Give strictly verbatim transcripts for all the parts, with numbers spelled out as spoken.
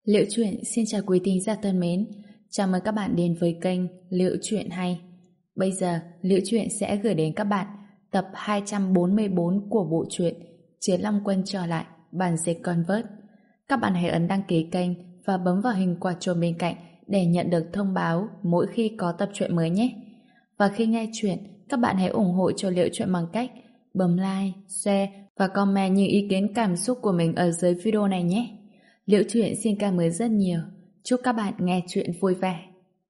Liễu Chuyện xin chào quý thính giả thân mến. Chào mừng các bạn đến với kênh Liễu Chuyện Hay. Bây giờ, Liễu Chuyện sẽ gửi đến các bạn tập hai trăm bốn mươi bốn của bộ truyện Chiến Long Quân trở lại, bản dịch Convert. Các bạn hãy ấn đăng ký kênh và bấm vào hình quả chuông bên cạnh để nhận được thông báo mỗi khi có tập truyện mới nhé. Và khi nghe chuyện, các bạn hãy ủng hộ cho Liễu Chuyện bằng cách bấm like, share và comment những ý kiến cảm xúc của mình ở dưới video này nhé. Liễu Chuyện xin cảm ơn rất nhiều. Chúc các bạn nghe chuyện vui vẻ.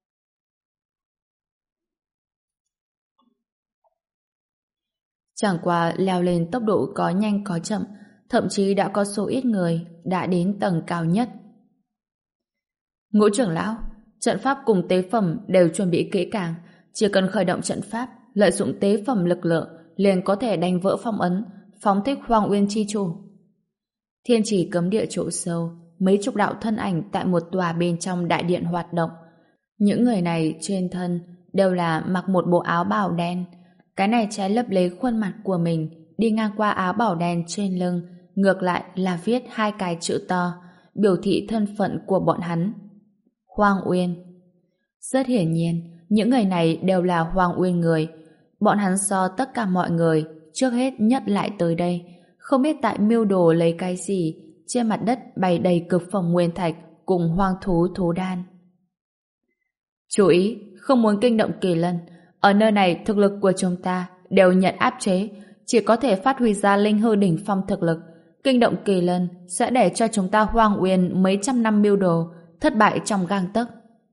Chẳng qua leo lên tốc độ có nhanh có chậm, thậm chí đã có số ít người đã đến tầng cao nhất. Ngũ trưởng lão, trận pháp cùng tế phẩm đều chuẩn bị kỹ càng, chỉ cần khởi động trận pháp, lợi dụng tế phẩm lực lượng liền có thể đánh vỡ phong ấn, phóng thích Hoang Uyên chi chủ. Thiên Chỉ cấm địa chỗ sâu, mấy chục đạo thân ảnh tại một tòa bên trong đại điện hoạt động. Những người này trên thân đều là mặc một bộ áo bào đen. Cái này trái lấp lấy khuôn mặt của mình, đi ngang qua áo bào đen trên lưng, ngược lại là viết hai cái chữ to, biểu thị thân phận của bọn hắn. Hoang Uyên. Rất hiển nhiên, những người này đều là Hoang Uyên người. Bọn hắn so tất cả mọi người trước hết nhất lại tới đây, không biết tại mưu đồ lấy cái gì. Trên mặt đất bày đầy cực phẩm nguyên thạch cùng hoang thú thú đan. Chú ý, không muốn kinh động Kỳ Lân. Ở nơi này thực lực của chúng ta đều nhận áp chế, chỉ có thể phát huy ra linh hư đỉnh phong thực lực. Kinh động Kỳ Lân sẽ để cho chúng ta Hoang Uyên mấy trăm năm mưu đồ thất bại trong gang tấc.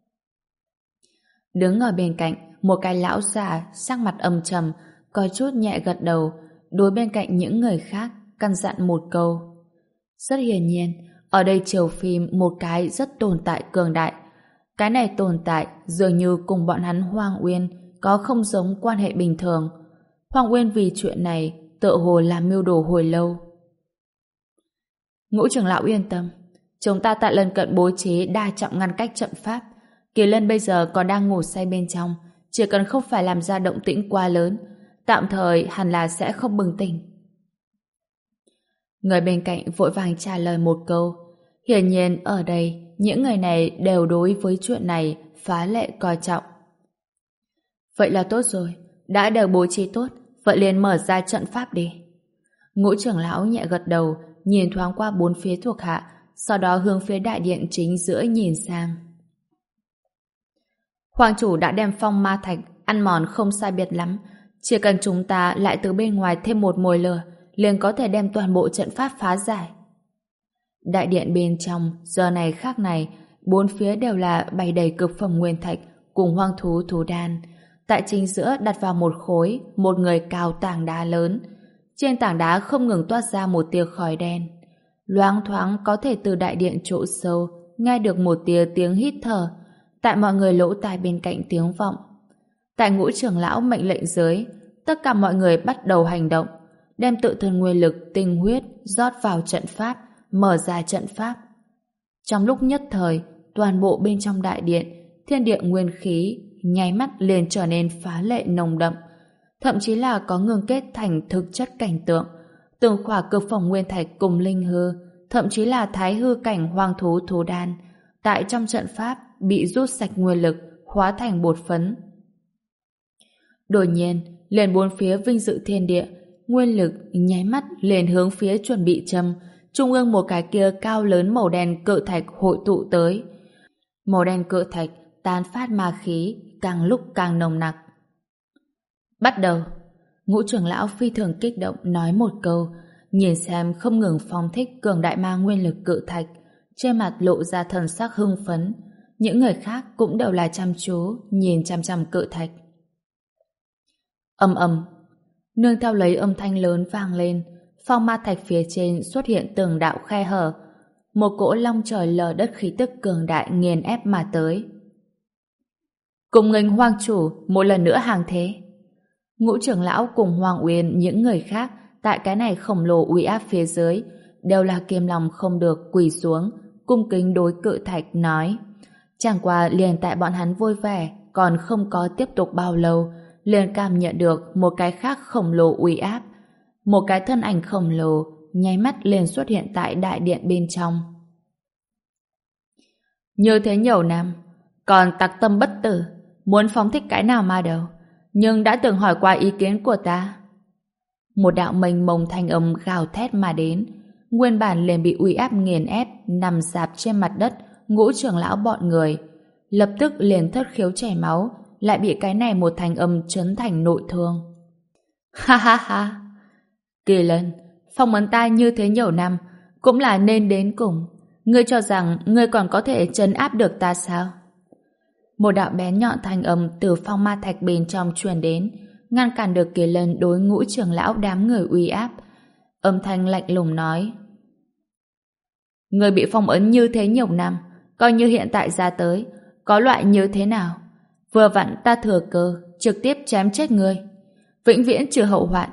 Đứng ở bên cạnh, một cái lão già sắc mặt âm trầm, có chút nhẹ gật đầu, đối bên cạnh những người khác căn dặn một câu. Rất hiển nhiên, ở đây chiếu phim một cái rất tồn tại cường đại. Cái này tồn tại dường như cùng bọn hắn Hoang Uyên có không giống quan hệ bình thường. Hoang Uyên vì chuyện này tự hồ làm mưu đồ hồi lâu. Ngũ trưởng lão yên tâm, chúng ta tại lân cận bố trí đa trọng ngăn cách trận pháp. Kỳ Lân bây giờ còn đang ngủ say bên trong, chỉ cần không phải làm ra động tĩnh quá lớn, tạm thời hẳn là sẽ không bừng tỉnh. Người bên cạnh vội vàng trả lời một câu. Hiển nhiên ở đây những người này đều đối với chuyện này phá lệ coi trọng. Vậy là tốt rồi, đã đều bố trí tốt, vậy liền mở ra trận pháp đi. Ngũ trưởng lão nhẹ gật đầu, nhìn thoáng qua bốn phía thuộc hạ, sau đó hướng phía đại điện chính giữa nhìn sang. Hoàng chủ đã đem phong ma thạch ăn mòn không sai biệt lắm, chỉ cần chúng ta lại từ bên ngoài thêm một mồi lửa liền có thể đem toàn bộ trận pháp phá giải. Đại điện bên trong giờ này khác này, bốn phía đều là bày đầy cực phẩm nguyên thạch cùng hoang thú thú đan. Tại chính giữa đặt vào một khối, một người cao tảng đá lớn. Trên tảng đá không ngừng toát ra một tia khói đen. Loáng thoáng có thể từ đại điện chỗ sâu nghe được một tia tiếng hít thở. Tại mọi người lỗ tai bên cạnh tiếng vọng. Tại ngũ trưởng lão mệnh lệnh dưới, tất cả mọi người bắt đầu hành động, đem tự thân nguyên lực tinh huyết rót vào trận pháp, mở ra trận pháp. Trong lúc nhất thời, toàn bộ bên trong đại điện, thiên địa nguyên khí nháy mắt liền trở nên phá lệ nồng đậm, thậm chí là có ngừng kết thành thực chất cảnh tượng. Từng khỏa cực phẩm nguyên thạch cùng linh hư, thậm chí là thái hư cảnh hoang thú thú đan, tại trong trận pháp bị rút sạch nguyên lực, hóa thành bột phấn. Đột nhiên, liền bốn phía vinh dự thiên địa, nguyên lực nháy mắt liền hướng phía chuẩn bị châm, trung ương một cái kia cao lớn màu đen cự thạch hội tụ tới. Màu đen cự thạch tán phát ma khí, càng lúc càng nồng nặc. Bắt đầu. Ngũ trưởng lão phi thường kích động nói một câu, nhìn xem không ngừng phóng thích cường đại ma nguyên lực cự thạch, trên mặt lộ ra thần sắc hưng phấn. Những người khác cũng đều là chăm chú nhìn chăm chăm cự thạch. Ầm ầm. Nương theo lấy âm thanh lớn vang lên, phong ma thạch phía trên xuất hiện từng đạo khe hở, một cỗ long trời lở đất khí tức cường đại nghiền ép mà tới. Cùng nghênh Hoang chủ một lần nữa hàng thế. Ngũ trưởng lão cùng Hoàng Uyên những người khác tại cái này khổng lồ uy áp phía dưới đều là kiềm lòng không được quỳ xuống, cung kính đối cự thạch nói. Chẳng qua liền tại bọn hắn vui vẻ còn không có tiếp tục bao lâu, liền cảm nhận được một cái khác khổng lồ uy áp. Một cái thân ảnh khổng lồ nháy mắt liền xuất hiện tại đại điện bên trong. Như thế nhiều năm, còn tặc tâm bất tử, muốn phóng thích cái nào mà đâu, nhưng đã từng hỏi qua ý kiến của ta. Một đạo mênh mông thanh âm gào thét mà đến, nguyên bản liền bị uy áp nghiền ép nằm rạp trên mặt đất ngũ trưởng lão bọn người, lập tức liền thất khiếu chảy máu, lại bị cái này một thanh âm chấn thành nội thương. Ha ha ha! Kỳ Lân, phong ấn ta như thế nhiều năm, cũng là nên đến cùng. Ngươi cho rằng ngươi còn có thể trấn áp được ta sao? Một đạo bén nhọn thanh âm từ phong ma thạch bên trong truyền đến, ngăn cản được Kỳ Lân đối ngũ trưởng lão đám người uy áp. Âm thanh lạnh lùng nói: Ngươi bị phong ấn như thế nhiều năm, coi như hiện tại ra tới, có loại như thế nào? Vừa vặn ta thừa cơ, trực tiếp chém chết ngươi, vĩnh viễn trừ hậu hoạn.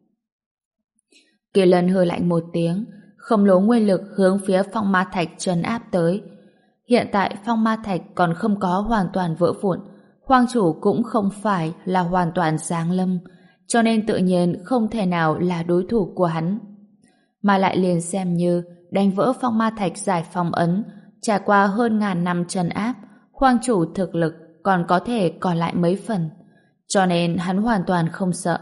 Kỳ Lân hừ lạnh một tiếng, khổng lồ nguyên lực hướng phía phong ma thạch trấn áp tới. Hiện tại phong ma thạch còn không có hoàn toàn vỡ vụn, Hoang chủ cũng không phải là hoàn toàn giáng lâm, cho nên tự nhiên không thể nào là đối thủ của hắn. Mà lại liền xem như đánh vỡ phong ma thạch giải phong ấn, trải qua hơn ngàn năm trấn áp, Hoang chủ thực lực còn có thể còn lại mấy phần, cho nên hắn hoàn toàn không sợ.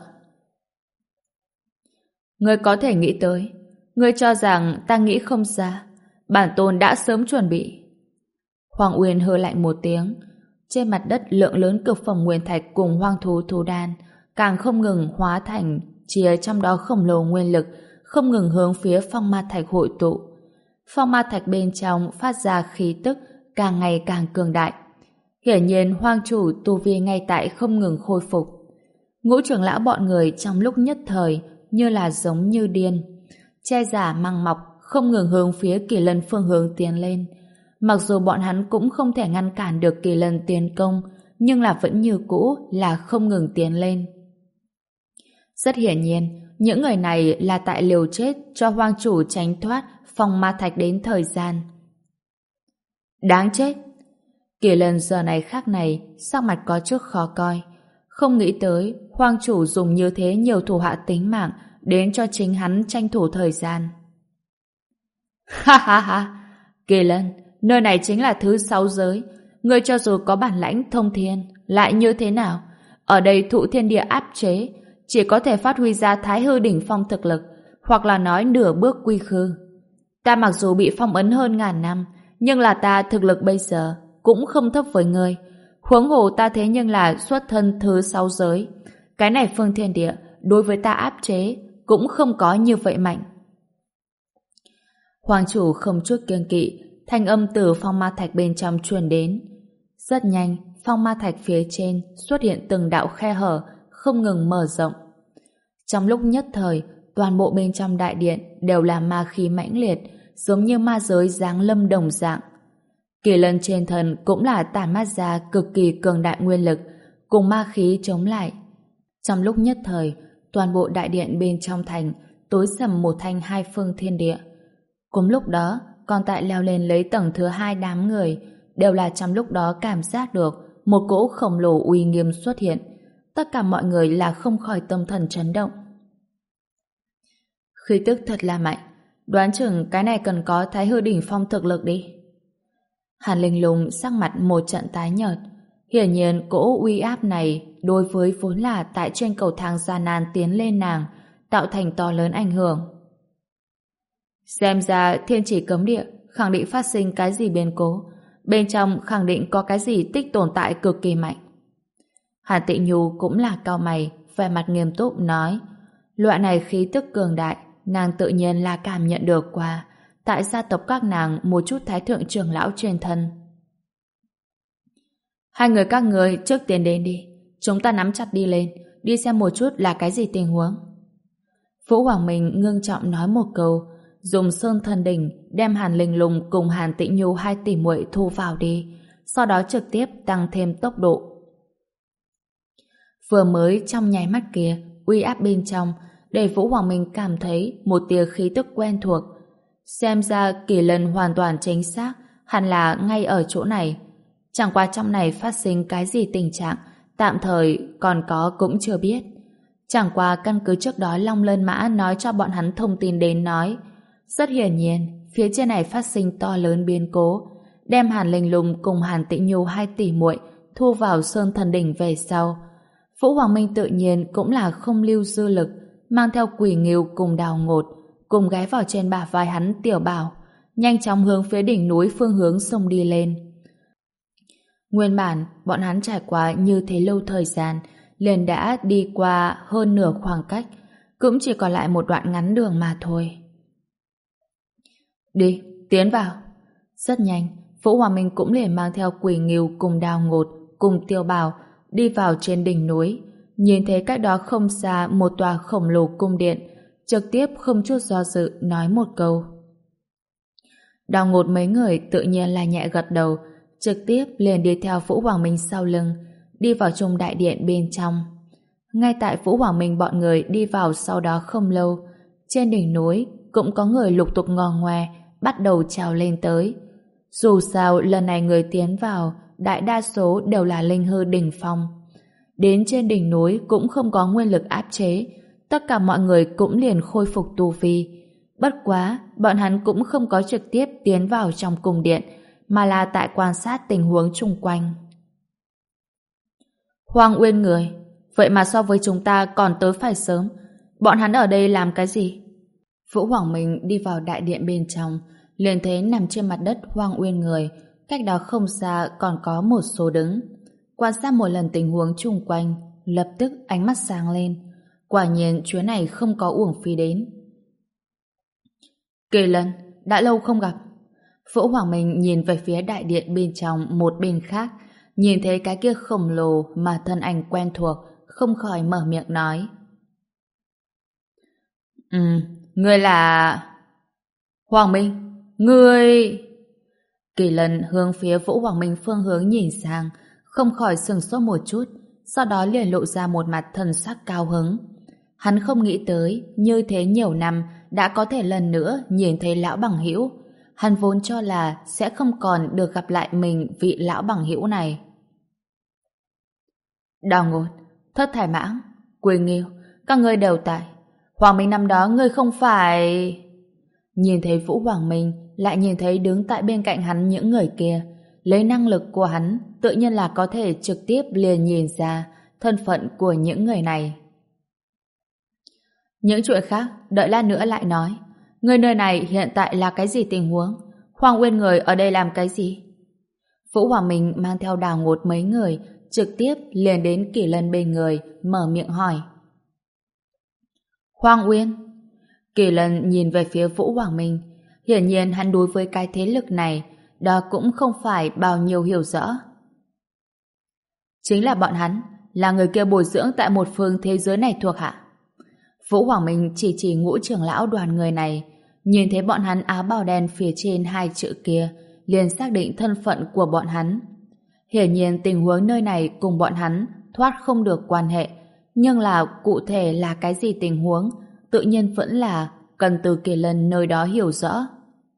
Ngươi có thể nghĩ tới, ngươi cho rằng ta nghĩ không ra, bản tôn đã sớm chuẩn bị. Hoàng Uyên hừ lạnh một tiếng, trên mặt đất lượng lớn cực phẩm nguyên thạch cùng hoang thú thú đan càng không ngừng hóa thành chia trong đó khổng lồ nguyên lực, không ngừng hướng phía phong ma thạch hội tụ. Phong ma thạch bên trong phát ra khí tức càng ngày càng cường đại. Hiển nhiên hoang chủ tu vi ngay tại không ngừng khôi phục. Ngũ trưởng lão bọn người trong lúc nhất thời như là giống như điên, che giả mang mọc, không ngừng hướng phía Kỳ Lân phương hướng tiến lên. Mặc dù bọn hắn cũng không thể ngăn cản được Kỳ Lân tiến công, nhưng là vẫn như cũ là không ngừng tiến lên. Rất hiển nhiên, những người này là tại liều chết cho hoang chủ tránh thoát phong ma thạch đến thời gian. Đáng chết! Kỳ Lân giờ này khác này, sắc mặt có chút khó coi. Không nghĩ tới, hoang chủ dùng như thế nhiều thủ hạ tính mạng đến cho chính hắn tranh thủ thời gian. Ha ha ha! Kỳ Lân, nơi này chính là thứ sáu giới. Ngươi cho dù có bản lãnh thông thiên, lại như thế nào? Ở đây thụ thiên địa áp chế, chỉ có thể phát huy ra thái hư đỉnh phong thực lực, hoặc là nói nửa bước quy khư. Ta mặc dù bị phong ấn hơn ngàn năm, nhưng là ta thực lực bây giờ cũng không thấp với ngươi. Huống hồ ta thế nhưng là xuất thân thứ sáu giới. Cái này phương thiên địa đối với ta áp chế cũng không có như vậy mạnh. Hoàng chủ không chút kiêng kỵ, thanh âm từ phong ma thạch bên trong truyền đến. Rất nhanh, phong ma thạch phía trên xuất hiện từng đạo khe hở, không ngừng mở rộng. Trong lúc nhất thời, toàn bộ bên trong đại điện đều là ma khí mãnh liệt, giống như ma giới giáng lâm đồng dạng. Kỳ Lân trên thân cũng là tản mát ra cực kỳ cường đại nguyên lực, cùng ma khí chống lại. Trong lúc nhất thời, toàn bộ đại điện bên trong thành tối sầm một thanh hai phương thiên địa. Cùng lúc đó, còn tại leo lên lấy tầng thứ hai đám người, đều là trong lúc đó cảm giác được một cỗ khổng lồ uy nghiêm xuất hiện. Tất cả mọi người là không khỏi tâm thần chấn động. Khí tức thật là mạnh, đoán chừng cái này cần có thái hư đỉnh phong thực lực đi. Hàn Linh Lung sắc mặt một trận tái nhợt. Hiển nhiên cỗ uy áp này đối với vốn là tại trên cầu thang gian nan tiến lên nàng, tạo thành to lớn ảnh hưởng. Xem ra thiên chỉ cấm địa khẳng định phát sinh cái gì biến cố, bên trong khẳng định có cái gì tích tồn tại cực kỳ mạnh. Hàn Tị Nhu cũng là cau mày, vẻ mặt nghiêm túc nói, loại này khí tức cường đại, nàng tự nhiên là cảm nhận được qua tại gia tộc các nàng một chút thái thượng trưởng lão trên thân. Hai người các người trước tiến đến đi, chúng ta nắm chặt đi lên, đi xem một chút là cái gì tình huống. Vũ Hoàng Minh ngưng trọng nói một câu, dùng sơn thần đỉnh đem Hàn Linh Lung cùng Hàn Tị Nhu hai tỷ muội thu vào đi, sau đó trực tiếp tăng thêm tốc độ. Vừa mới trong nháy mắt kia, uy áp bên trong để Vũ Hoàng Minh cảm thấy một tia khí tức quen thuộc. Xem ra Kỳ Lân hoàn toàn chính xác, hẳn là ngay ở chỗ này. Chẳng qua trong này phát sinh cái gì tình trạng, tạm thời còn có cũng chưa biết. Chẳng qua căn cứ trước đó Long Lân Mã nói cho bọn hắn thông tin đến nói, rất hiển nhiên, phía trên này phát sinh to lớn biến cố. đem Hàn Linh Lung cùng Hàn Tĩnh Nhu hai tỷ muội thu vào Sơn Thần Đỉnh về sau. Vũ Hoàng Minh tự nhiên cũng là không lưu dư lực, mang theo Quỷ Ngưu cùng Đào Ngột, cùng ghé vào trên bả vai hắn Tiểu Bảo, nhanh chóng hướng phía đỉnh núi phương hướng sông đi lên. Nguyên bản, bọn hắn trải qua như thế lâu thời gian, liền đã đi qua hơn nửa khoảng cách, cũng chỉ còn lại một đoạn ngắn đường mà thôi. Đi, tiến vào. Rất nhanh, Vũ Hoàng Minh cũng liền mang theo Quỷ Ngưu cùng Đào Ngột, cùng Tiêu Bảo, đi vào trên đỉnh núi. Nhìn thấy cách đó không xa một tòa khổng lồ cung điện, trực tiếp không chút do dự nói một câu. Đào Ngột mấy người tự nhiên là nhẹ gật đầu, trực tiếp liền đi theo Vũ Hoàng Minh sau lưng, đi vào trong đại điện bên trong. Ngay tại Vũ Hoàng Minh bọn người đi vào sau đó không lâu, trên đỉnh núi cũng có người lục tục ngò ngoe bắt đầu trèo lên tới. Dù sao lần này người tiến vào đại đa số đều là linh hư đỉnh phong. Đến trên đỉnh núi cũng không có nguyên lực áp chế, tất cả mọi người cũng liền khôi phục tu vi. Bất quá, bọn hắn cũng không có trực tiếp tiến vào trong cung điện, mà là tại quan sát tình huống chung quanh. Hoang Uyên người, vậy mà so với chúng ta còn tới phải sớm. Bọn hắn ở đây làm cái gì? Vũ Hoàng Minh đi vào đại điện bên trong, liền thấy nằm trên mặt đất Hoang Uyên người, cách đó không xa còn có một số đứng. Quan sát một lần tình huống chung quanh, lập tức ánh mắt sáng lên. Quả nhiên chuyến này không có uổng phí đến. Kỳ Lân, đã lâu không gặp. Vũ Hoàng Minh nhìn về phía đại điện bên trong một bên khác, nhìn thấy cái kia khổng lồ mà thân ảnh quen thuộc, không khỏi mở miệng nói. Ừ, ngươi là... Hoàng Minh, ngươi... Kỳ Lân hướng phía Vũ Hoàng Minh phương hướng nhìn sang, không khỏi sừng sốt một chút, sau đó liền lộ ra một mặt thần sắc cao hứng. Hắn không nghĩ tới, như thế nhiều năm đã có thể lần nữa nhìn thấy lão bằng hữu. Hắn vốn cho là sẽ không còn được gặp lại mình vị lão bằng hữu này. Đào Ngột, Thất Thải Mãng, Quỳ Nghiêu, các ngươi đều tại. Hoàng Minh năm đó ngươi không phải... Nhìn thấy Vũ Hoàng Minh, lại nhìn thấy đứng tại bên cạnh hắn những người kia. Lấy năng lực của hắn, tự nhiên là có thể trực tiếp liền nhìn ra thân phận của những người này. Những chuyện khác, đợi lát nữa lại nói. Người nơi này hiện tại là cái gì tình huống? Hoàng Uyên người ở đây làm cái gì? Vũ Hoàng Minh mang theo Đào Ngột mấy người, trực tiếp liền đến Kỳ Lân bên người, mở miệng hỏi. Hoàng Uyên? Kỳ Lân nhìn về phía Vũ Hoàng Minh. Hiển nhiên hắn đối với cái thế lực này, đó cũng không phải bao nhiêu hiểu rõ. Chính là bọn hắn, là người kia bồi dưỡng tại một phương thế giới này thuộc hạ. Vũ Hoàng Minh chỉ chỉ Ngũ trưởng lão đoàn người này, nhìn thấy bọn hắn áo bào đen phía trên hai chữ kia, liền xác định thân phận của bọn hắn. Hiển nhiên tình huống nơi này cùng bọn hắn thoát không được quan hệ, nhưng là cụ thể là cái gì tình huống, tự nhiên vẫn là cần từ Kỳ Lân nơi đó hiểu rõ.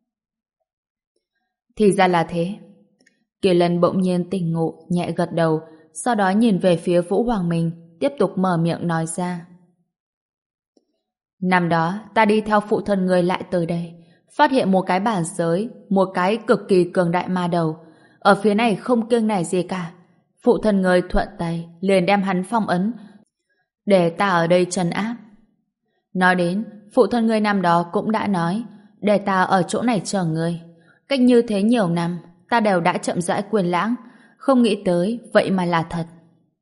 Thì ra là thế. Kỳ Lân bỗng nhiên tỉnh ngộ, nhẹ gật đầu, sau đó nhìn về phía Vũ Hoàng Minh, tiếp tục mở miệng nói ra. Năm đó, ta đi theo phụ thân người lại tới đây, phát hiện một cái bản giới, một cái cực kỳ cường đại ma đầu. Ở phía này không kiêng nể gì cả. Phụ thân người thuận tay, liền đem hắn phong ấn, để ta ở đây trấn áp. Nói đến, phụ thân người năm đó cũng đã nói, để ta ở chỗ này chờ người. Cách như thế nhiều năm, ta đều đã chậm rãi quên lãng, không nghĩ tới, vậy mà là thật.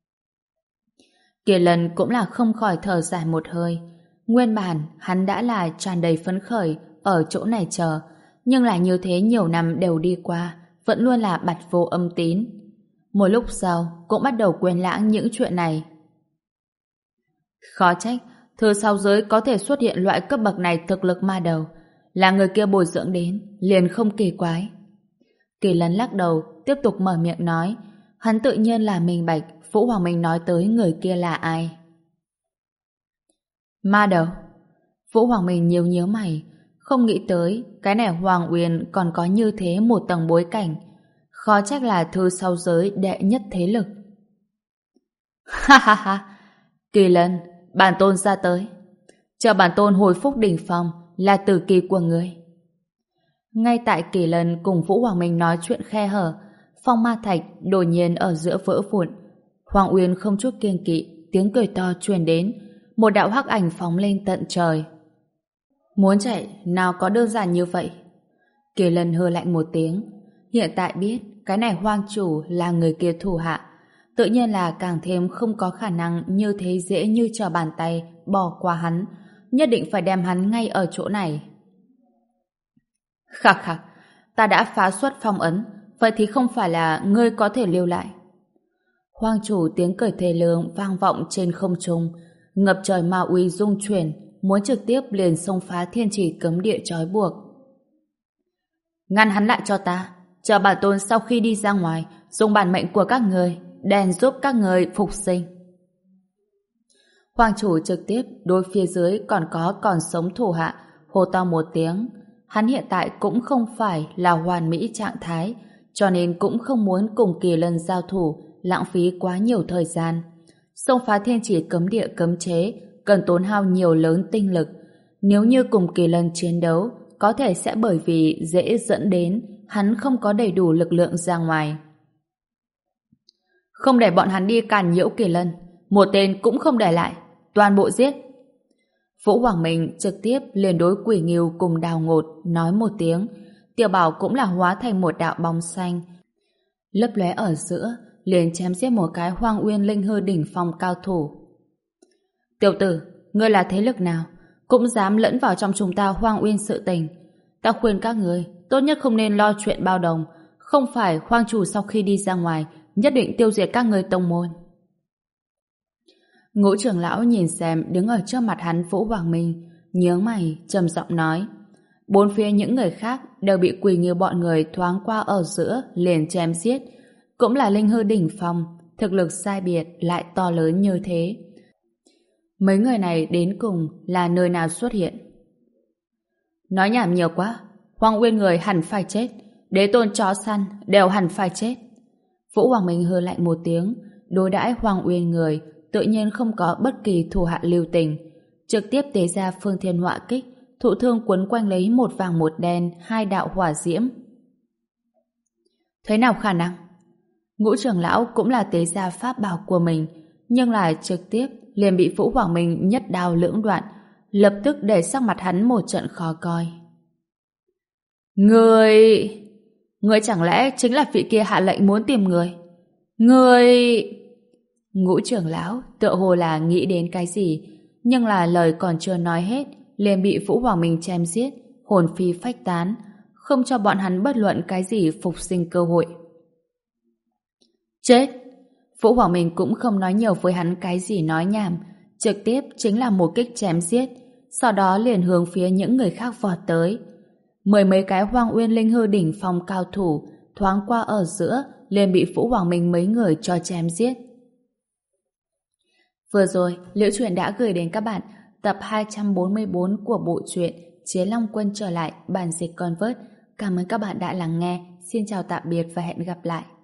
Kỳ Lân cũng là không khỏi thở dài một hơi. Nguyên bản, hắn đã là tràn đầy phấn khởi ở chỗ này chờ, nhưng lại như thế nhiều năm đều đi qua, vẫn luôn là bặt vô âm tín. Một lúc sau, cũng bắt đầu quên lãng những chuyện này. Khó trách, thứ sau giới có thể xuất hiện loại cấp bậc này thực lực ma đầu, là người kia bồi dưỡng đến, liền không kỳ quái. Kỳ Lân lắc đầu, tiếp tục mở miệng nói, hắn tự nhiên là minh bạch Vũ Hoàng Minh nói tới người kia là ai. Ma đầu. Vũ Hoàng Minh nhíu nhíu mày, không nghĩ tới cái này Hoàng Uyên còn có như thế một tầng bối cảnh, khó trách là thư sau giới đệ nhất thế lực. Ha ha ha, Kỳ Lân, bản tôn ra tới, chờ bản tôn hồi phúc đỉnh phong là tử kỳ của người. Ngay tại Kỳ Lân cùng Vũ Hoàng Minh nói chuyện khe hở, phong ma thạch đột nhiên ở giữa vỡ vụn. Hoàng Uyên không chút kiêng kỵ, tiếng cười to truyền đến, một đạo hắc ảnh phóng lên tận trời. Muốn chạy, nào có đơn giản như vậy. Kỳ Lân hừ lạnh một tiếng, hiện tại biết cái này hoang chủ là người kia thủ hạ, tự nhiên là càng thêm không có khả năng như thế dễ như trở bàn tay bỏ qua hắn, nhất định phải đem hắn ngay ở chỗ này. Khắc khắc, ta đã phá xuất phong ấn, vậy thì không phải là ngươi có thể lưu lại. Hoang chủ tiếng cười thê lương vang vọng trên không trung, ngập trời ma uy rung chuyển, muốn trực tiếp liền xông phá thiên chỉ cấm địa trói buộc. Ngăn hắn lại cho ta, chờ bản tôn sau khi đi ra ngoài, dùng bản mệnh của các người, đèn giúp các người phục sinh. Hoàng chủ trực tiếp đối phía dưới còn có còn sống thủ hạ, hô to một tiếng. Hắn hiện tại cũng không phải là hoàn mỹ trạng thái, cho nên cũng không muốn cùng Kỳ Lân giao thủ, lãng phí quá nhiều thời gian. Xông phá thiên chỉ cấm địa cấm chế, cần tốn hao nhiều lớn tinh lực. Nếu như cùng Kỳ Lân chiến đấu, có thể sẽ bởi vì dễ dẫn đến hắn không có đầy đủ lực lượng ra ngoài. Không để bọn hắn đi càn nhiễu Kỳ Lân, một tên cũng không để lại, toàn bộ giết. Vũ Hoàng Minh trực tiếp liền đối Quỷ Ngưu cùng Đào Ngột nói một tiếng, Tiểu Bảo cũng là hóa thành một đạo bóng xanh, lấp lóe ở giữa, liền chém giết một cái Hoang Uyên Linh Hư đỉnh phong cao thủ. Tiểu tử, ngươi là thế lực nào, cũng dám lẫn vào trong chúng ta Hoang Uyên sự tình? Ta khuyên các ngươi tốt nhất không nên lo chuyện bao đồng, không phải Hoang chủ sau khi đi ra ngoài nhất định tiêu diệt các ngươi tông môn. Ngũ trưởng lão nhìn xem đứng ở trước mặt hắn Vũ Hoàng Minh, nhướng mày trầm giọng nói, bốn phía những người khác đều bị Quỳ Ngưu bọn người thoáng qua ở giữa liền chém giết, cũng là linh hư đỉnh phong, thực lực sai biệt lại to lớn như thế. Mấy người này đến cùng là nơi nào xuất hiện? Nói nhảm nhiều quá, Hoang Uyên người hẳn phải chết, đế tôn chó săn đều hẳn phải chết. Vũ Hoàng Minh hừ lạnh một tiếng, đối đãi Hoang Uyên người tự nhiên không có bất kỳ thù hạ lưu tình, trực tiếp tế ra phương thiên họa kích, thụ thương quấn quanh lấy một vàng một đen, hai đạo hỏa diễm. Thế nào khả năng? Ngũ trưởng lão cũng là tế ra pháp bảo của mình, nhưng lại trực tiếp liền bị Vũ Hoàng Minh nhất đao lưỡng đoạn, lập tức để sắc mặt hắn một trận khó coi. Người... Người chẳng lẽ chính là vị kia hạ lệnh muốn tìm người? Người... Ngũ trưởng lão tựa hồ là nghĩ đến cái gì, nhưng là lời còn chưa nói hết liền bị Vũ Hoàng Minh chém giết, hồn phi phách tán, không cho bọn hắn bất luận cái gì phục sinh cơ hội. Chết! Vũ Hoàng Minh cũng không nói nhiều với hắn cái gì nói nhảm, trực tiếp chính là một kích chém giết, sau đó liền hướng phía những người khác vọt tới. Mười mấy cái Hoang Uyên Linh Hư đỉnh phong cao thủ thoáng qua ở giữa liền bị Vũ Hoàng Minh mấy người cho chém giết. Vừa rồi, Liễu Chuyện đã gửi đến các bạn tập hai trăm bốn mươi bốn của bộ truyện Chiến Long Quân trở lại bản dịch Convert. Cảm ơn các bạn đã lắng nghe. Xin chào tạm biệt và hẹn gặp lại.